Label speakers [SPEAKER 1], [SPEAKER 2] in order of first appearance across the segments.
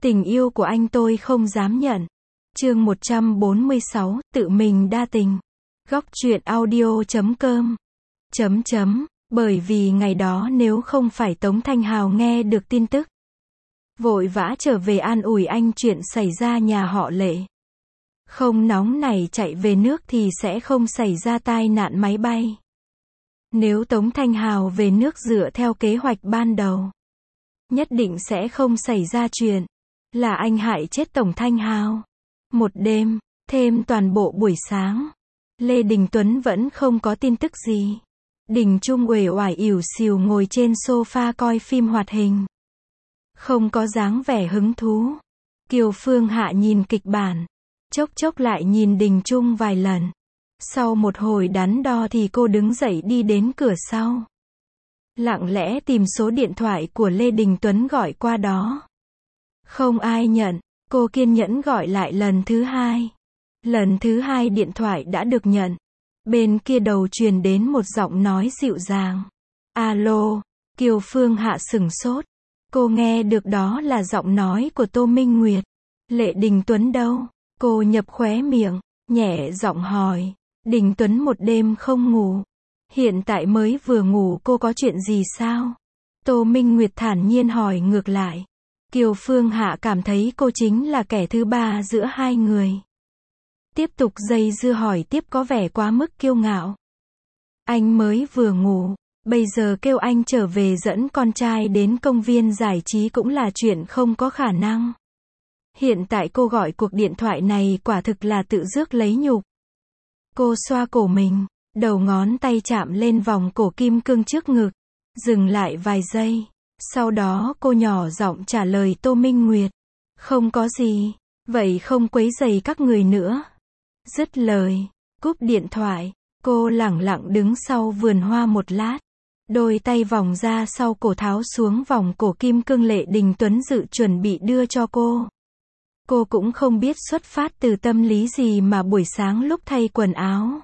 [SPEAKER 1] Tình yêu của anh tôi không dám nhận. Chương 146, tự mình đa tình. Góc truyện audio.com. Bởi vì ngày đó nếu không phải Tống Thanh Hào nghe được tin tức, vội vã trở về an ủi anh chuyện xảy ra nhà họ Lệ. Không nóng này chạy về nước thì sẽ không xảy ra tai nạn máy bay. Nếu Tống Thanh Hào về nước dựa theo kế hoạch ban đầu, nhất định sẽ không xảy ra chuyện là anh hại chết Tổng Thanh Hào. Một đêm, thêm toàn bộ buổi sáng, Lê Đình Tuấn vẫn không có tin tức gì. Đình Trung uể oải ỉu xìu ngồi trên sofa coi phim hoạt hình, không có dáng vẻ hứng thú. Kiều Phương Hạ nhìn kịch bản, chốc chốc lại nhìn Đình Trung vài lần. Sau một hồi đắn đo thì cô đứng dậy đi đến cửa sau, lặng lẽ tìm số điện thoại của Lê Đình Tuấn gọi qua đó. Không ai nhận, cô kiên nhẫn gọi lại lần thứ hai. Lần thứ hai điện thoại đã được nhận. Bên kia đầu truyền đến một giọng nói dịu dàng. Alo, Kiều Phương Hạ sửng sốt. Cô nghe được đó là giọng nói của Tô Minh Nguyệt. Lệ Đình Tuấn đâu? Cô nhập khóe miệng, nhẹ giọng hỏi. Đình Tuấn một đêm không ngủ. Hiện tại mới vừa ngủ, cô có chuyện gì sao? Tô Minh Nguyệt thản nhiên hỏi ngược lại. Kiều Phương Hạ cảm thấy cô chính là kẻ thứ ba giữa hai người. Tiếp tục dây dưa hỏi tiếp có vẻ quá mức kiêu ngạo. Anh mới vừa ngủ, bây giờ kêu anh trở về dẫn con trai đến công viên giải trí cũng là chuyện không có khả năng. Hiện tại cô gọi cuộc điện thoại này quả thực là tự rước lấy nhục. Cô xoa cổ mình, đầu ngón tay chạm lên vòng cổ kim cương trước ngực, dừng lại vài giây. Sau đó cô nhỏ giọng trả lời Tô Minh Nguyệt. Không có gì, vậy không quấy rầy các người nữa. Dứt lời, cúp điện thoại, cô lẳng lặng đứng sau vườn hoa một lát. Đôi tay vòng ra sau cổ tháo xuống vòng cổ kim cương Lệ Đình Tuấn dự chuẩn bị đưa cho cô. Cô cũng không biết xuất phát từ tâm lý gì mà buổi sáng lúc thay quần áo,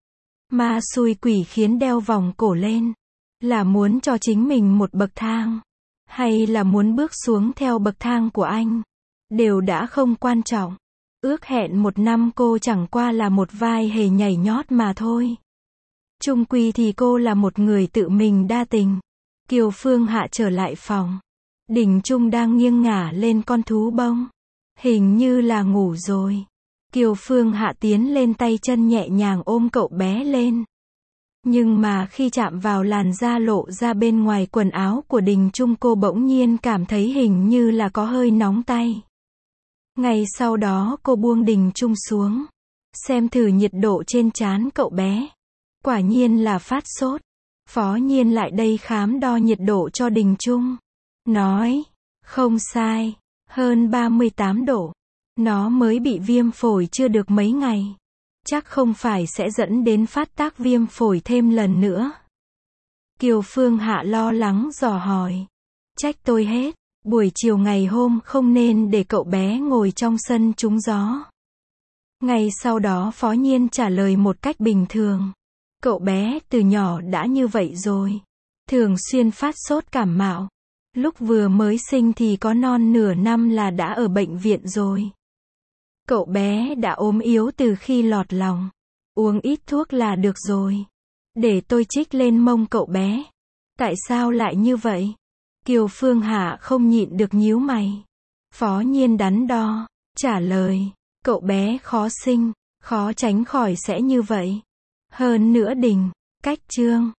[SPEAKER 1] ma xui quỷ khiến đeo vòng cổ lên. Là muốn cho chính mình một bậc thang, hay là muốn bước xuống theo bậc thang của anh, đều đã không quan trọng. Ước hẹn một năm cô chẳng qua là một vai hề nhảy nhót mà thôi. Chung quy thì cô là một người tự mình đa tình. Kiều Phương Hạ trở lại phòng. Đình Trung đang nghiêng ngả lên con thú bông. Hình như là ngủ rồi. Kiều Phương Hạ tiến lên tay chân nhẹ nhàng ôm cậu bé lên. Nhưng mà khi chạm vào làn da lộ ra bên ngoài quần áo của Đình Trung, cô bỗng nhiên cảm thấy hình như là có hơi nóng tay. Ngay sau đó cô buông Đình Trung xuống, xem thử nhiệt độ trên trán cậu bé. Quả nhiên là phát sốt. Phó Nhiên lại đây khám đo nhiệt độ cho Đình Trung. Nói, không sai, hơn 38 độ. Nó mới bị viêm phổi chưa được mấy ngày. Chắc không phải sẽ dẫn đến phát tác viêm phổi thêm lần nữa. Kiều Phương Hạ lo lắng dò hỏi. Trách tôi hết. Buổi chiều ngày hôm không nên để cậu bé ngồi trong sân trúng gió. Ngay sau đó Phó Nhiên trả lời một cách bình thường. Cậu bé từ nhỏ đã như vậy rồi. Thường xuyên phát sốt cảm mạo. Lúc vừa mới sinh thì có non nửa năm là đã ở bệnh viện rồi. Cậu bé đã ốm yếu từ khi lọt lòng. Uống ít thuốc là được rồi. Để tôi trích lên mông cậu bé. Tại sao lại như vậy? Kiều Phương Hạ không nhịn được nhíu mày. Phó Nhiên đắn đo, trả lời. Cậu bé khó sinh, khó tránh khỏi sẽ như vậy. Hơn nữa Đình, cách Trương,